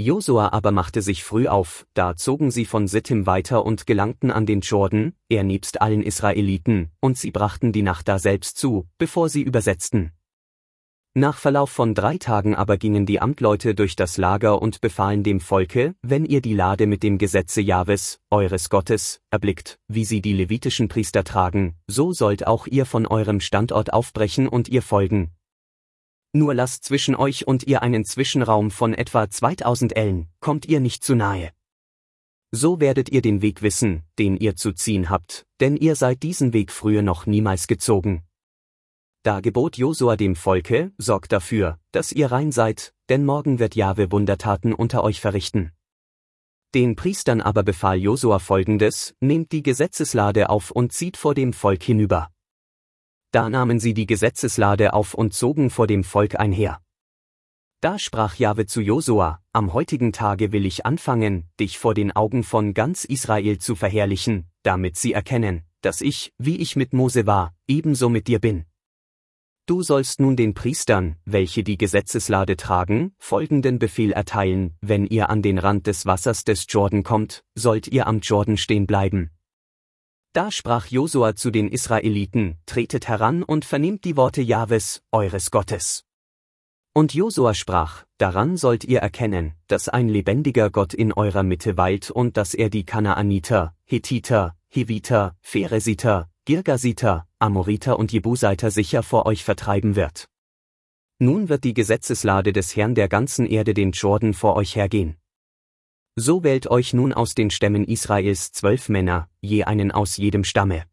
Josua aber machte sich früh auf, da zogen sie von Sittim weiter und gelangten an den Jordan, er nebst allen Israeliten, und sie brachten die Nacht daselbst zu, bevor sie übersetzten. Nach Verlauf von 3 Tagen aber gingen die Amtleute durch das Lager und befahlen dem Volke, wenn ihr die Lade mit dem Gesetze Jahwes, eures Gottes, erblickt, wie sie die levitischen Priester tragen, so sollt auch ihr von eurem Standort aufbrechen und ihr folgen. Nur lasst zwischen euch und ihr einen Zwischenraum von etwa 2000 Ellen, kommt ihr nicht zu nahe. So werdet ihr den Weg wissen, den ihr zu ziehen habt, denn ihr seid diesen Weg früher noch niemals gezogen. Da gebot Josua dem Volke, sorgt dafür, dass ihr rein seid, denn morgen wird Jahwe Wundertaten unter euch verrichten. Den Priestern aber befahl Josua Folgendes: Nehmt die Gesetzeslade auf und zieht vor dem Volk hinüber. Da nahmen sie die Gesetzeslade auf und zogen vor dem Volk einher. Da sprach Jahwe zu Josua: Am heutigen Tage will ich anfangen, dich vor den Augen von ganz Israel zu verherrlichen, damit sie erkennen, dass ich, wie ich mit Mose war, ebenso mit dir bin. Du sollst nun den Priestern, welche die Gesetzeslade tragen, folgenden Befehl erteilen: Wenn ihr an den Rand des Wassers des Jordan kommt, sollt ihr am Jordan stehen bleiben. Da sprach Josua zu den Israeliten: Tretet heran und vernehmt die Worte Jahwes, eures Gottes. Und Josua sprach: Daran sollt ihr erkennen, dass ein lebendiger Gott in eurer Mitte weilt und dass er die Kanaaniter, Hethiter, Hiviter, Pheresiter, Girgasiter, Amoriter und Jebuseiter sicher vor euch vertreiben wird. Nun wird die Gesetzeslade des Herrn der ganzen Erde den Jordan vor euch hergehen. So wählt euch nun aus den Stämmen Israels 12 Männer, je einen aus jedem Stamme.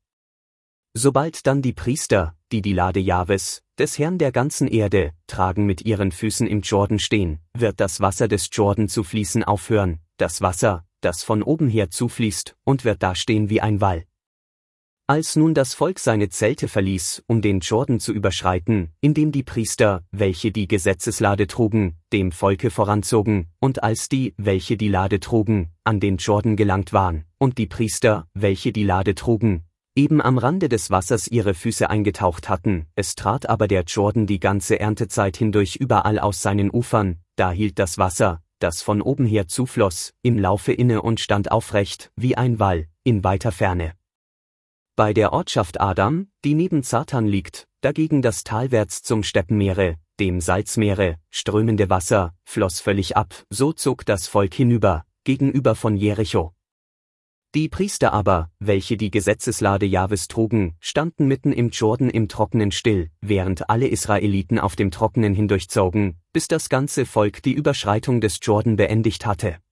Sobald dann die Priester, die die Lade Jahwes, des Herrn der ganzen Erde, tragen, mit ihren Füßen im Jordan stehen, wird das Wasser des Jordan zu fließen aufhören, das Wasser, das von oben her zufließt, und wird dastehen wie ein Wall. Als nun das Volk seine Zelte verließ, um den Jordan zu überschreiten, indem die Priester, welche die Gesetzeslade trugen, dem Volke voranzogen, und als die, welche die Lade trugen, an den Jordan gelangt waren, und die Priester, welche die Lade trugen, eben am Rande des Wassers ihre Füße eingetaucht hatten, es trat aber der Jordan die ganze Erntezeit hindurch überall aus seinen Ufern, da hielt das Wasser, das von oben her zufloss, im Laufe inne und stand aufrecht, wie ein Wall, in weiter Ferne. Bei der Ortschaft Adam, die neben Zartan liegt, dagegen das talwärts zum Steppenmeere, dem Salzmeere, strömende Wasser, floss völlig ab, so zog das Volk hinüber, gegenüber von Jericho. Die Priester aber, welche die Gesetzeslade Jahwes trugen, standen mitten im Jordan im Trockenen still, während alle Israeliten auf dem Trockenen hindurchzogen, bis das ganze Volk die Überschreitung des Jordan beendigt hatte.